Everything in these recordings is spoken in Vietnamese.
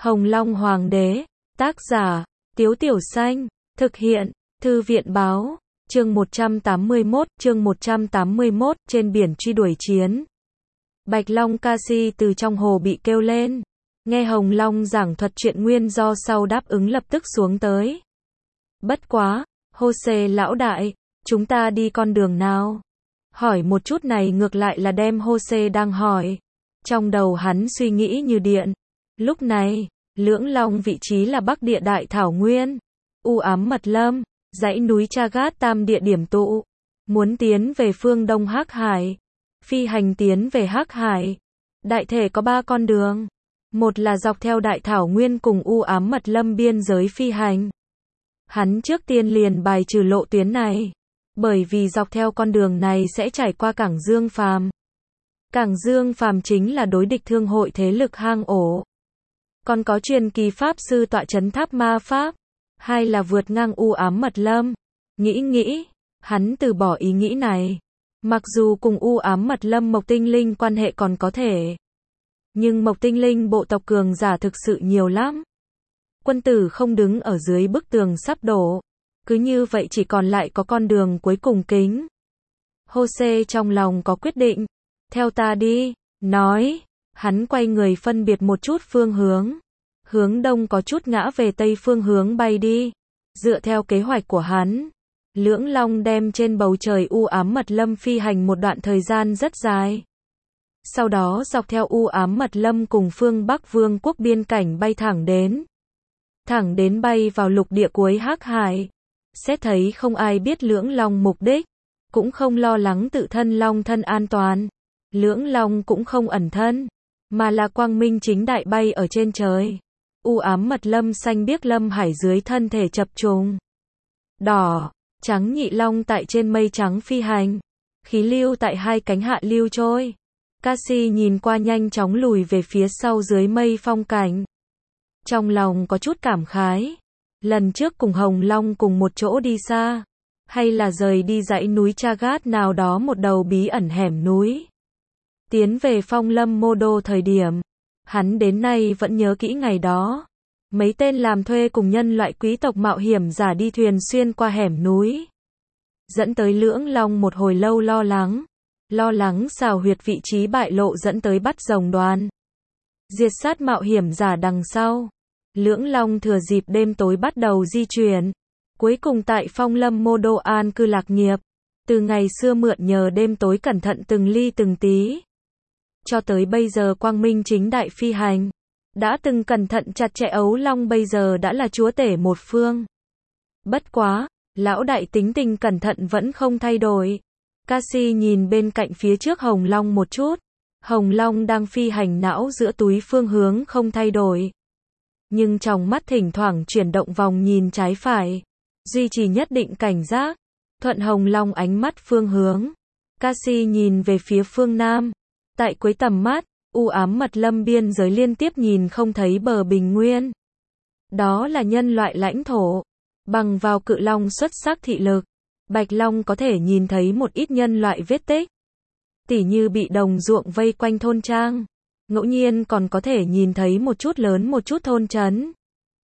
Hồng Long Hoàng đế, tác giả, Tiếu Tiểu Xanh, thực hiện, Thư viện báo, chương 181, trên biển truy đuổi chiến. Bạch Long ca si từ trong hồ bị kêu lên. Nghe Hồng Long giảng thuật chuyện nguyên do sau đáp ứng lập tức xuống tới. Bất quá, Hô-xê lão đại, chúng ta đi con đường nào? Hỏi một chút này ngược lại là đem Hô-xê đang hỏi. Trong đầu hắn suy nghĩ như điện. Lúc này, Lưỡng Long vị trí là Bắc Địa Đại Thảo Nguyên, u ám mật lâm, dãy núi Chagat Tam địa điểm tụ. Muốn tiến về phương Đông Hắc Hải, phi hành tiến về Hắc Hải. Đại thể có 3 con đường. Một là dọc theo Đại Thảo Nguyên cùng u ám mật lâm biên giới phi hành. Hắn trước tiên liền bài trừ lộ tuyến này, bởi vì dọc theo con đường này sẽ trải qua Cảng Dương Phàm. Cảng Dương Phàm chính là đối địch thương hội thế lực hang ổ. Còn có truyền kỳ pháp sư tọa trấn tháp ma pháp. Hai là vượt ngang u ám mật lâm. Nghĩ, hắn từ bỏ ý nghĩ này. Mặc dù cùng u ám mật lâm Mộc Tinh Linh quan hệ còn có thể, nhưng Mộc Tinh Linh bộ tộc cường giả thực sự nhiều lắm. Quân tử không đứng ở dưới bức tường sắp đổ. Cứ như vậy chỉ còn lại có con đường cuối cùng kính. Hô-xê trong lòng có quyết định. Theo ta đi, nói. Hắn quay người phân biệt một chút phương hướng. Hướng đông có chút ngã về tây phương hướng bay đi. Dựa theo kế hoạch của hắn, Lưỡng Long đem trên bầu trời u ám mật lâm phi hành một đoạn thời gian rất dài. Sau đó dọc theo u ám mật lâm cùng phương Bắc Vương quốc biên cảnh bay thẳng đến. Thẳng đến bay vào lục địa cuối Hắc Hải. Xét thấy không ai biết Lưỡng Long mục đích, cũng không lo lắng tự thân Long thân an toàn. Lưỡng Long cũng không ẩn thân, mà là quang minh chính đại bay ở trên trời. U ám mật lâm xanh biếc lâm hải dưới thân thể chập trùng. Đỏ, trắng nhị long tại trên mây trắng phi hành. Khí lưu tại hai cánh hạ lưu trôi. Cassie nhìn qua nhanh chóng lùi về phía sau dưới mây phong cảnh. Trong lòng có chút cảm khái. Lần trước cùng Hồng Long cùng một chỗ đi xa. Hay là rời đi dãy núi Chagat nào đó một đầu bí ẩn hẻm núi. Tiến về phong lâm mô đô thời điểm. Hắn đến nay vẫn nhớ kỹ ngày đó. Mấy tên làm thuê cùng nhân loại quý tộc mạo hiểm giả đi thuyền xuyên qua hẻm núi. Dẫn tới Lưỡng Long một hồi lâu lo lắng. Lo lắng xào huyệt vị trí bại lộ dẫn tới bắt rồng đoàn. Diệt sát mạo hiểm giả đằng sau. Lưỡng Long thừa dịp đêm tối bắt đầu di chuyển. Cuối cùng tại phong lâm mô đô an cư lạc nghiệp. Từ ngày xưa mượn nhờ đêm tối cẩn thận từng ly từng tí. Cho tới bây giờ quang minh chính đại phi hành. Đã từng cẩn thận chặt chẽ ấu long bây giờ đã là chúa tể một phương. Bất quá, lão đại tính tình cẩn thận vẫn không thay đổi. Cassie nhìn bên cạnh phía trước Hồng Long một chút. Hồng Long đang phi hành não giữa túi phương hướng không thay đổi. Nhưng trong mắt thỉnh thoảng chuyển động vòng nhìn trái phải. Duy trì nhất định cảnh giác. Thuận Hồng Long ánh mắt phương hướng. Cassie nhìn về phía phương Nam. Tại cuối tầm mắt, u ám mật lâm biên giới liên tiếp nhìn không thấy bờ bình nguyên. Đó là nhân loại lãnh thổ. Bằng vào cự long xuất sắc thị lực, Bạch Long có thể nhìn thấy một ít nhân loại vết tích. Tỉ như bị đồng ruộng vây quanh thôn trang. Ngẫu nhiên còn có thể nhìn thấy một chút lớn một chút thôn trấn.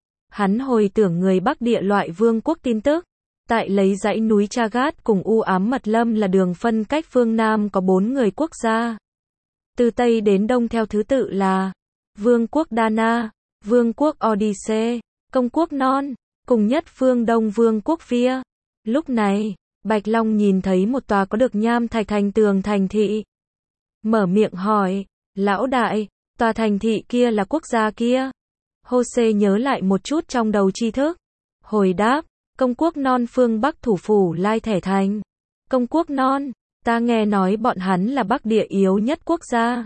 Hắn hồi tưởng người Bắc Địa loại vương quốc tin tức. Tại lấy dãy núi Chagat cùng u ám mật lâm là đường phân cách phương Nam có 4 người quốc gia. Từ Tây đến Đông theo thứ tự là Vương quốc Dana, Vương quốc Odyssey, Công quốc Non, cùng nhất phương Đông Vương quốc Via. Lúc này, Bạch Long nhìn thấy một tòa có được nham thạch thành tường thành thị. Mở miệng hỏi, lão đại, tòa thành thị kia là quốc gia kia. Hô-xê nhớ lại một chút trong đầu tri thức. Hồi đáp, Công quốc Non phương Bắc thủ phủ Lai Thẻ Thành. Công quốc Non, ta nghe nói bọn hắn là Bắc Địa yếu nhất quốc gia.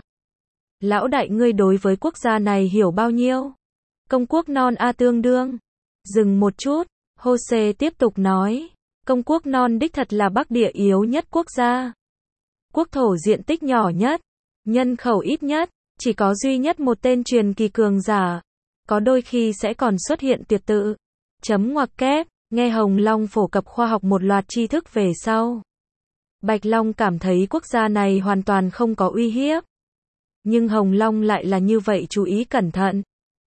Lão đại ngươi đối với quốc gia này hiểu bao nhiêu? Công quốc Non a tương đương. Dừng một chút, Hô-xê tiếp tục nói. Công quốc Non đích thật là Bắc Địa yếu nhất quốc gia. Quốc thổ diện tích nhỏ nhất, nhân khẩu ít nhất, chỉ có duy nhất một tên truyền kỳ cường giả. Có đôi khi sẽ còn xuất hiện tuyệt tự. Chấm ngoặc kép, nghe Hồng Long phổ cập khoa học một loạt tri thức về sau. Bạch Long cảm thấy quốc gia này hoàn toàn không có uy hiếp. Nhưng Hồng Long lại là như vậy chú ý cẩn thận.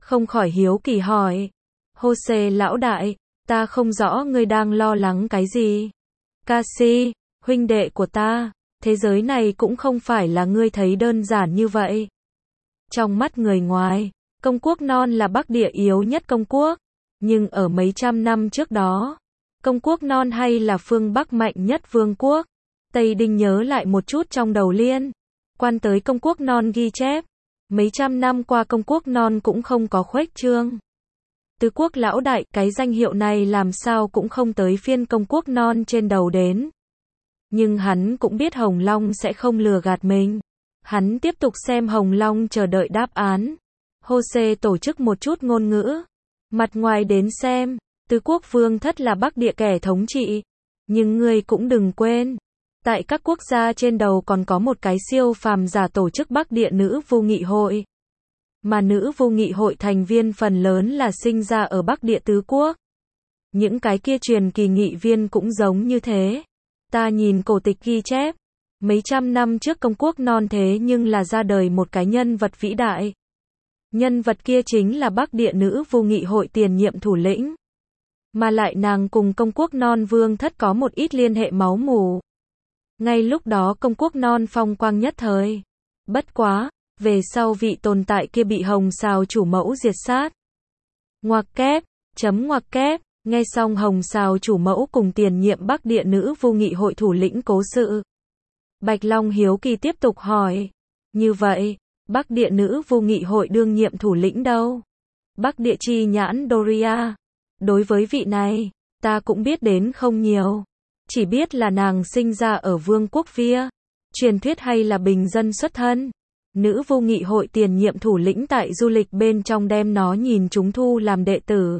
không khỏi hiếu kỳ hỏi. Jose lão đại, ta không rõ ngươi đang lo lắng cái gì. Cassie, huynh đệ của ta, thế giới này cũng không phải là ngươi thấy đơn giản như vậy. Trong mắt người ngoài, công quốc non là Bắc Địa yếu nhất công quốc, nhưng ở mấy trăm năm trước đó, công quốc non hay là phương Bắc mạnh nhất vương quốc. Tây Đinh nhớ lại một chút trong đầu liên quan tới công quốc non ghi chép, mấy trăm năm qua công quốc non cũng không có khuếch trương. Tứ quốc lão đại, cái danh hiệu này làm sao cũng không tới phiên công quốc non trên đầu đến. Nhưng hắn cũng biết Hồng Long sẽ không lừa gạt mình. Hắn tiếp tục xem Hồng Long chờ đợi đáp án. Jose tổ chức một chút ngôn ngữ. Mặt ngoài đến xem, tứ quốc vương thất là Bắc Địa kẻ thống trị. Nhưng ngươi cũng đừng quên, tại các quốc gia trên đầu còn có một cái siêu phàm giả tổ chức Bắc Địa Nữ Vu Nghị Hội. Mà Nữ Vu Nghị Hội thành viên phần lớn là sinh ra ở Bắc Địa tứ quốc. Những cái kia truyền kỳ nghị viên cũng giống như thế. Ta nhìn cổ tịch ghi chép, mấy trăm năm trước công quốc non thế nhưng là ra đời một cái nhân vật vĩ đại. Nhân vật kia chính là Bắc Địa Nữ Vu Nghị Hội tiền nhiệm thủ lĩnh. Mà lại nàng cùng công quốc non vương thất có một ít liên hệ máu mủ. Ngay lúc đó công quốc non phong quang nhất thời. Bất quá, về sau vị tồn tại kia bị Hồng Sào chủ mẫu diệt sát. Ngoặc kép, ngoặc kép, nghe xong Hồng Sào chủ mẫu cùng tiền nhiệm Bắc Địa Nữ Vu Nghị Hội thủ lĩnh cố sự. Bạch Long hiếu kỳ tiếp tục hỏi. Như vậy, Bắc Địa Nữ Vu Nghị Hội đương nhiệm thủ lĩnh đâu? Bắc Địa chi nhãn Doria. Đối với vị này, ta cũng biết đến không nhiều. Chỉ biết là nàng sinh ra ở vương quốc Via. Truyền thuyết hay là bình dân xuất thân. Nữ Vu Nghị Hội tiền nhiệm thủ lĩnh tại du lịch bên trong đem nó nhìn chúng thu làm đệ tử.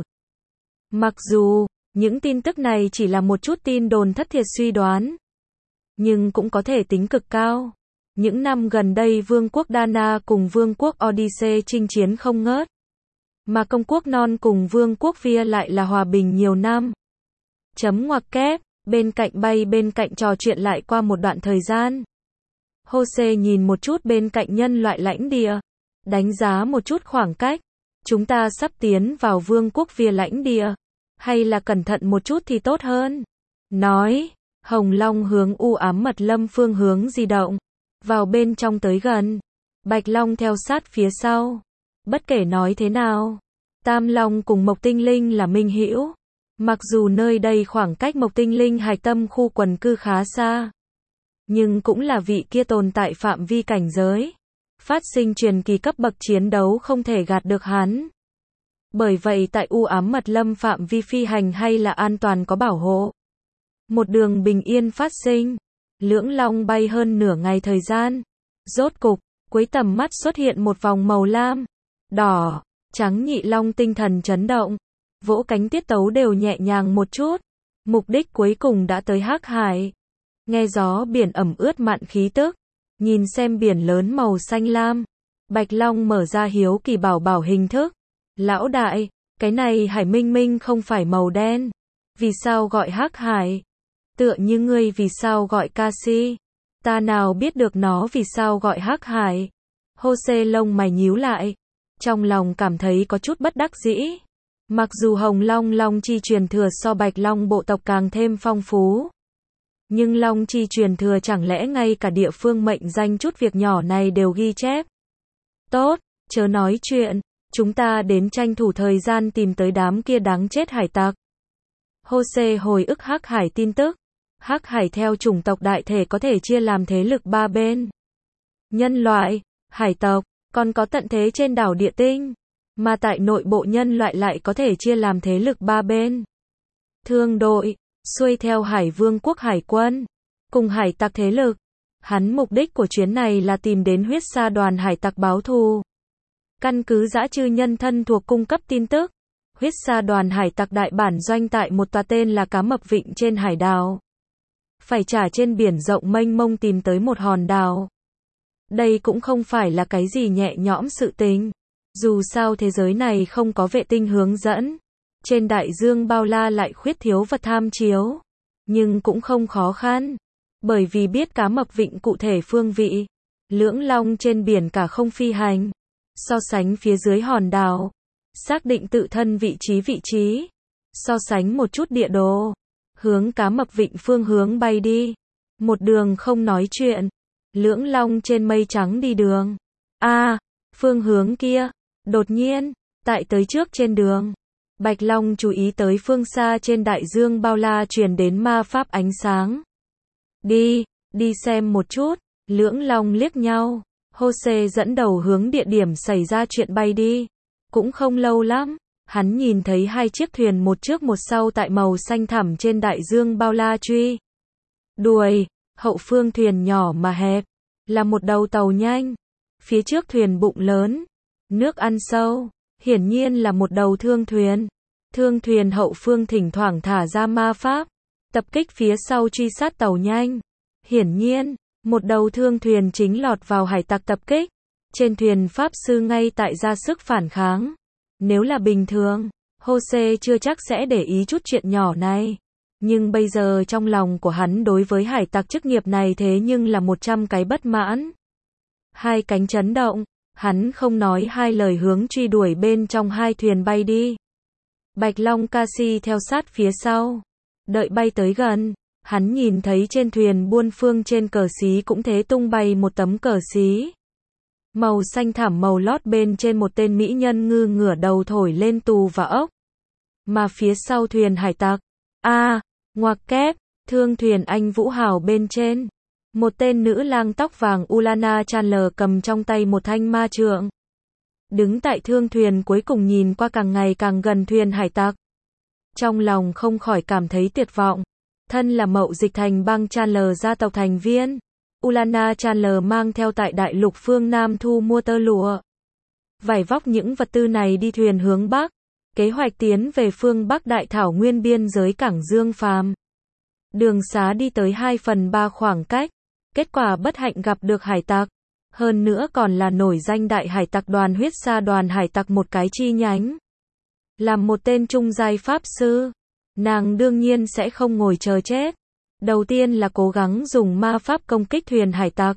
Mặc dù, những tin tức này chỉ là một chút tin đồn thất thiệt suy đoán. Nhưng cũng có thể tính cực cao. Những năm gần đây vương quốc Dana cùng vương quốc Odyssey chinh chiến không ngớt. Mà công quốc non cùng vương quốc Via lại là hòa bình nhiều năm. Ngoặc kép, bên cạnh trò chuyện lại qua một đoạn thời gian. Jose nhìn một chút bên cạnh nhân loại lãnh địa. Đánh giá một chút khoảng cách. Chúng ta sắp tiến vào vương quốc Via lãnh địa. Hay là cẩn thận một chút thì tốt hơn. Nói, Hồng Long hướng u ám mật lâm phương hướng di động. Vào bên trong tới gần. Bạch Long theo sát phía sau. Bất kể nói thế nào, Tam Long cùng Mộc Tinh Linh là minh hữu. Mặc dù nơi đây khoảng cách Mộc Tinh Linh hạch tâm khu quần cư khá xa, nhưng cũng là vị kia tồn tại phạm vi cảnh giới. Phát sinh truyền kỳ cấp bậc chiến đấu không thể gạt được hắn. Bởi vậy tại u ám mật lâm phạm vi phi hành hay là an toàn có bảo hộ. Một đường bình yên phát sinh. Lưỡng long bay hơn nửa ngày thời gian. Rốt cục, cuối tầm mắt xuất hiện một vòng màu lam, đỏ, trắng nhị long tinh thần chấn động. Vỗ cánh tiết tấu đều nhẹ nhàng một chút. Mục đích cuối cùng đã tới Hắc Hải. Nghe gió biển ẩm ướt mặn khí tức. Nhìn xem biển lớn màu xanh lam. Bạch Long mở ra hiếu kỳ bảo hình thức. Lão đại, cái này hải minh minh không phải màu đen. Vì sao gọi Hắc Hải? Tựa như ngươi vì sao gọi Cassie? Ta nào biết được nó vì sao gọi Hắc Hải? Jose lông mày nhíu lại. Trong lòng cảm thấy có chút bất đắc dĩ. Mặc dù Hồng Long Long chi truyền thừa so Bạch Long bộ tộc càng thêm phong phú. Nhưng Long chi truyền thừa chẳng lẽ ngay cả địa phương mệnh danh chút việc nhỏ này đều ghi chép. Tốt, chớ nói chuyện. Chúng ta đến tranh thủ thời gian tìm tới đám kia đáng chết hải tặc. Jose hồi ức Hắc Hải tin tức. Hắc Hải theo chủng tộc đại thể có thể chia làm thế lực ba bên. Nhân loại, hải tộc, còn có tận thế trên đảo địa tinh. Mà tại nội bộ nhân loại lại có thể chia làm thế lực ba bên. Thương đội, xuôi theo Hải Vương quốc hải quân, cùng hải tặc thế lực. Hắn mục đích của chuyến này là tìm đến huyết sa đoàn hải tặc báo thù. Căn cứ dã chư nhân thân thuộc cung cấp tin tức. Huyết sa đoàn hải tặc đại bản doanh tại một tòa tên là Cá Mập Vịnh trên hải đảo. Phải trả trên biển rộng mênh mông tìm tới một hòn đảo. Đây cũng không phải là cái gì nhẹ nhõm sự tình. Dù sao thế giới này không có vệ tinh hướng dẫn. Trên đại dương bao la lại khuyết thiếu vật tham chiếu. Nhưng cũng không khó khăn. Bởi vì biết Cá Mập Vịnh cụ thể phương vị. Lưỡng long trên biển cả không phi hành. So sánh phía dưới hòn đảo. xác định tự thân vị trí, so sánh một chút địa đồ, hướng Cá Mập Vịnh phương hướng bay đi. Một đường không nói chuyện, lưỡng long trên mây trắng đi đường. Phương hướng kia, đột nhiên, tại tới trước trên đường, Bạch Long chú ý tới phương xa trên đại dương bao la truyền đến ma pháp ánh sáng. Đi xem một chút, lưỡng long liếc nhau, Jose dẫn đầu hướng địa điểm xảy ra chuyện bay đi. Cũng không lâu lắm, hắn nhìn thấy hai chiếc thuyền một trước một sau tại màu xanh thẳm trên đại dương bao la truy đuổi. Hậu phương thuyền nhỏ mà hẹp, là một đầu tàu nhanh. Phía trước thuyền bụng lớn, nước ăn sâu, hiển nhiên là một đầu thương thuyền. Thương thuyền hậu phương thỉnh thoảng thả ra ma pháp, tập kích phía sau truy sát tàu nhanh. Hiển nhiên, một đầu thương thuyền chính lọt vào hải tặc tập kích. Trên thuyền pháp sư ngay tại ra sức phản kháng. Nếu là bình thường, Jose chưa chắc sẽ để ý chút chuyện nhỏ này. Nhưng bây giờ trong lòng của hắn đối với hải tặc chức nghiệp này thế nhưng là 100 cái bất mãn. Hai cánh chấn động, hắn không nói hai lời hướng truy đuổi bên trong hai thuyền bay đi. Bạch Long Cassie theo sát phía sau. Đợi bay tới gần, hắn nhìn thấy trên thuyền buôn phương trên cờ xí cũng thế tung bay một tấm cờ xí. Màu xanh thẳm màu lót bên trên một tên mỹ nhân ngư ngửa đầu thổi lên tù và ốc. Mà phía sau thuyền hải tặc, ngoặc kép, thương thuyền Anh Vũ Hào bên trên. Một tên nữ lang tóc vàng Ulana Chandler cầm trong tay một thanh ma trượng. Đứng tại thương thuyền cuối cùng nhìn qua càng ngày càng gần thuyền hải tặc. Trong lòng không khỏi cảm thấy tuyệt vọng. Thân là mậu dịch thành bang Chandler gia tộc thành viên. Ulana Chandler mang theo tại đại lục phương Nam thu mua tơ lụa. Vải vóc những vật tư này đi thuyền hướng Bắc. Kế hoạch tiến về phương Bắc đại thảo nguyên biên giới cảng Dương Phàm. Đường xá đi tới 2/3 khoảng cách. Kết quả bất hạnh gặp được hải tặc. Hơn nữa còn là nổi danh đại hải tặc đoàn huyết sa đoàn hải tặc một cái chi nhánh. Làm một tên trung giai pháp sư, nàng đương nhiên sẽ không ngồi chờ chết. Đầu tiên là cố gắng dùng ma pháp công kích thuyền hải tặc.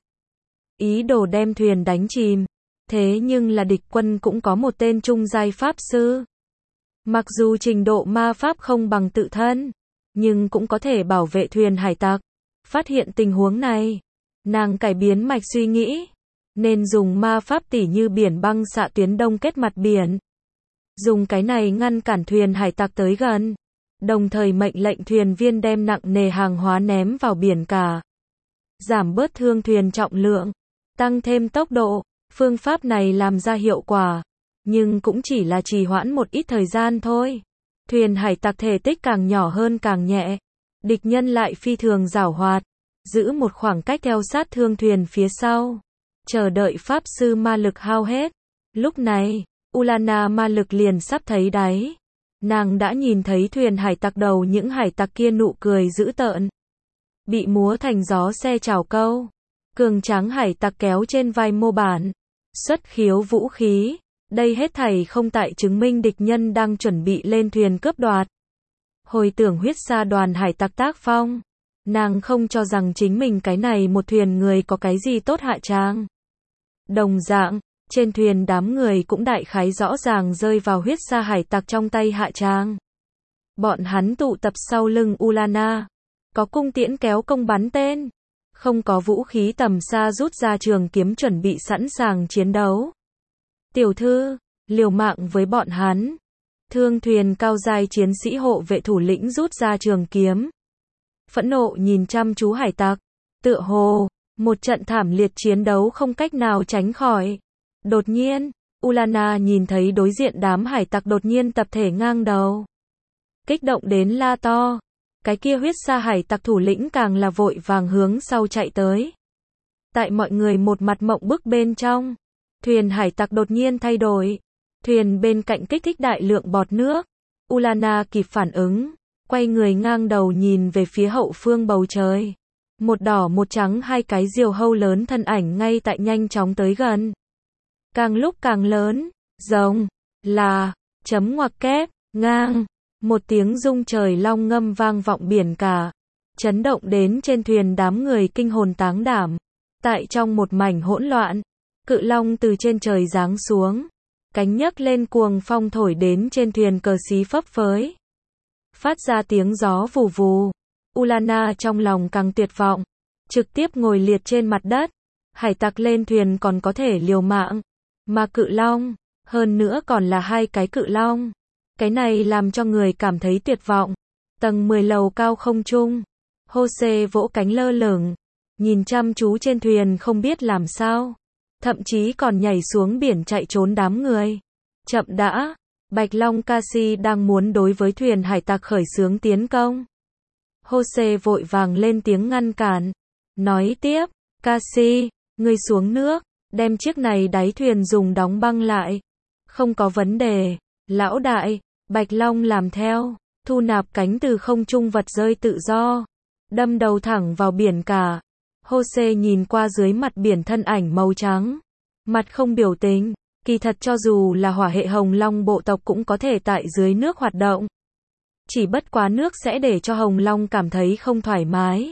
Ý đồ đem thuyền đánh chìm. Thế nhưng là địch quân cũng có một tên trung giai pháp sư. Mặc dù trình độ ma pháp không bằng tự thân, nhưng cũng có thể bảo vệ thuyền hải tặc. Phát hiện tình huống này, nàng cải biến mạch suy nghĩ. Nên dùng ma pháp tỉ như biển băng xạ tuyến đông kết mặt biển. Dùng cái này ngăn cản thuyền hải tặc tới gần. Đồng thời mệnh lệnh thuyền viên đem nặng nề hàng hóa ném vào biển cả. Giảm bớt thương thuyền trọng lượng. Tăng thêm tốc độ. Phương pháp này làm ra hiệu quả. Nhưng cũng chỉ là trì hoãn một ít thời gian thôi. Thuyền hải tặc thể tích càng nhỏ hơn càng nhẹ. Địch nhân lại phi thường giảo hoạt. Giữ một khoảng cách theo sát thương thuyền phía sau. Chờ đợi pháp sư ma lực hao hết. Lúc này, Ulana ma lực liền sắp thấy đáy. Nàng đã nhìn thấy thuyền hải tặc đầu những hải tặc kia nụ cười dữ tợn. Bị múa thành gió xe chảo câu. Cường tráng hải tặc kéo trên vai mô bản. Xuất khiếu vũ khí. Đây hết thảy không tại chứng minh địch nhân đang chuẩn bị lên thuyền cướp đoạt. Hồi tưởng huyết sa đoàn hải tặc tác phong. Nàng không cho rằng chính mình cái này một thuyền người có cái gì tốt hạ tràng. Đồng dạng, trên thuyền đám người cũng đại khái rõ ràng rơi vào huyết sa hải tặc trong tay hạ tràng. Bọn hắn tụ tập sau lưng Ulana. Có cung tiễn kéo công bắn tên. Không có vũ khí tầm xa rút ra trường kiếm chuẩn bị sẵn sàng chiến đấu. Tiểu thư, liều mạng với bọn hắn. Thương thuyền cao giai chiến sĩ hộ vệ thủ lĩnh rút ra trường kiếm. Phẫn nộ nhìn chăm chú hải tặc. Tựa hồ, một trận thảm liệt chiến đấu không cách nào tránh khỏi. Đột nhiên, Ulana nhìn thấy đối diện đám hải tặc đột nhiên tập thể ngang đầu. Kích động đến la to. Cái kia huyết sa hải tặc thủ lĩnh càng là vội vàng hướng sau chạy tới. Tại mọi người một mặt mộng bức bên trong, thuyền hải tặc đột nhiên thay đổi. Thuyền bên cạnh kích thích đại lượng bọt nước. Ulana kịp phản ứng, quay người ngang đầu nhìn về phía hậu phương bầu trời. Một đỏ một trắng hai cái diều hâu lớn thân ảnh ngay tại nhanh chóng tới gần. Càng lúc càng lớn, giống là chấm ngoặc kép, ngang. Một tiếng rung trời long ngâm vang vọng biển cả. Chấn động đến trên thuyền đám người kinh hồn táng đảm. Tại trong một mảnh hỗn loạn, cự long từ trên trời giáng xuống. Cánh nhấc lên cuồng phong thổi đến trên thuyền cờ xí phấp phới. Phát ra tiếng gió vù vù. Ulana trong lòng càng tuyệt vọng. Trực tiếp ngồi liệt trên mặt đất. Hải tặc lên thuyền còn có thể liều mạng. Mà cự long, hơn nữa còn là 2 cái cự long. Cái này làm cho người cảm thấy tuyệt vọng. Tầng 10 lầu cao không trung. Jose vỗ cánh lơ lửng. Nhìn chăm chú trên thuyền không biết làm sao. Thậm chí còn nhảy xuống biển chạy trốn đám người. Chậm đã. Bạch Long Cassie đang muốn đối với thuyền hải tặc khởi xướng tiến công. Jose vội vàng lên tiếng ngăn cản. Nói tiếp. Cassie, ngươi xuống nước. Đem chiếc này đáy thuyền dùng đóng băng lại. Không có vấn đề. Lão đại. Bạch Long làm theo. Thu nạp cánh từ không trung vật rơi tự do. Đâm đầu thẳng vào biển cả. Jose nhìn qua dưới mặt biển thân ảnh màu trắng. Mặt không biểu tình. Kỳ thật cho dù là hỏa hệ hồng long bộ tộc cũng có thể tại dưới nước hoạt động. Chỉ bất quá nước sẽ để cho hồng long cảm thấy không thoải mái.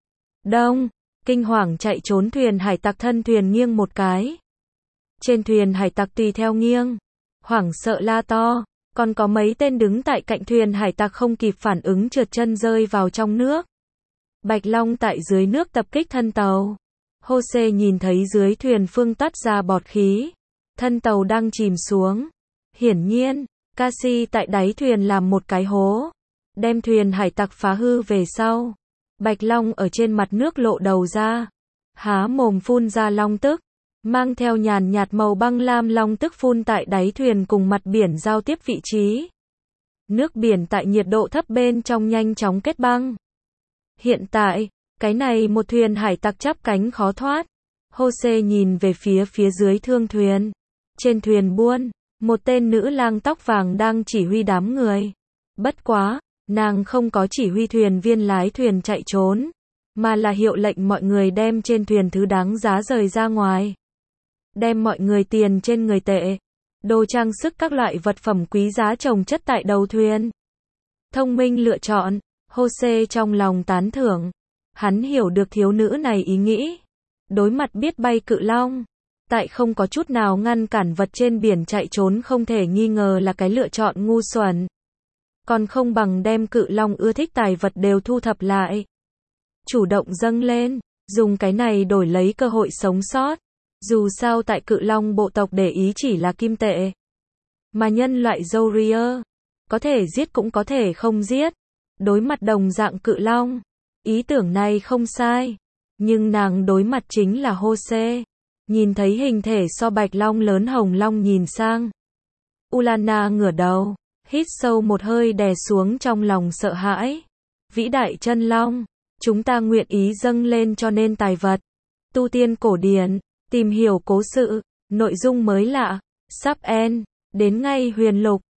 Đông. Kinh hoàng chạy trốn thuyền hải tặc thân thuyền nghiêng một cái. Trên thuyền hải tặc tùy theo nghiêng. Hoảng sợ la to. Còn có mấy tên đứng tại cạnh thuyền hải tặc không kịp phản ứng trượt chân rơi vào trong nước. Bạch Long tại dưới nước tập kích thân tàu. Jose nhìn thấy dưới thuyền phương tắt ra bọt khí. Thân tàu đang chìm xuống. Hiển nhiên, Cassie tại đáy thuyền làm một cái hố. Đem thuyền hải tặc phá hư về sau. Bạch Long ở trên mặt nước lộ đầu ra. Há mồm phun ra long tức. Mang theo nhàn nhạt màu băng lam long tức phun tại đáy thuyền cùng mặt biển giao tiếp vị trí. Nước biển tại nhiệt độ thấp bên trong nhanh chóng kết băng. Hiện tại, cái này một thuyền hải tặc chắp cánh khó thoát. Jose nhìn về phía dưới thương thuyền. Trên thuyền buôn, một tên nữ lang tóc vàng đang chỉ huy đám người. Bất quá, nàng không có chỉ huy thuyền viên lái thuyền chạy trốn, mà là hiệu lệnh mọi người đem trên thuyền thứ đáng giá rời ra ngoài. Đem mọi người tiền trên người tệ, đồ trang sức các loại vật phẩm quý giá chồng chất tại đầu thuyền. Thông minh lựa chọn, Jose trong lòng tán thưởng. Hắn hiểu được thiếu nữ này ý nghĩ. Đối mặt biết bay cự long, tại không có chút nào ngăn cản vật trên biển chạy trốn không thể nghi ngờ là cái lựa chọn ngu xuẩn. Còn không bằng đem cự long ưa thích tài vật đều thu thập lại. Chủ động dâng lên, dùng cái này đổi lấy cơ hội sống sót. Dù sao tại cự long bộ tộc để ý chỉ là kim tệ. Mà nhân loại Zoria, có thể giết cũng có thể không giết. Đối mặt đồng dạng cự long, ý tưởng này không sai. Nhưng nàng đối mặt chính là Jose. Nhìn thấy hình thể so bạch long lớn hồng long nhìn sang. Ulana ngửa đầu, hít sâu một hơi đè xuống trong lòng sợ hãi. Vĩ đại chân long, chúng ta nguyện ý dâng lên cho nên tài vật. Tu tiên cổ điển, tìm hiểu cố sự, nội dung mới lạ, sub en, đến ngay huyền lục.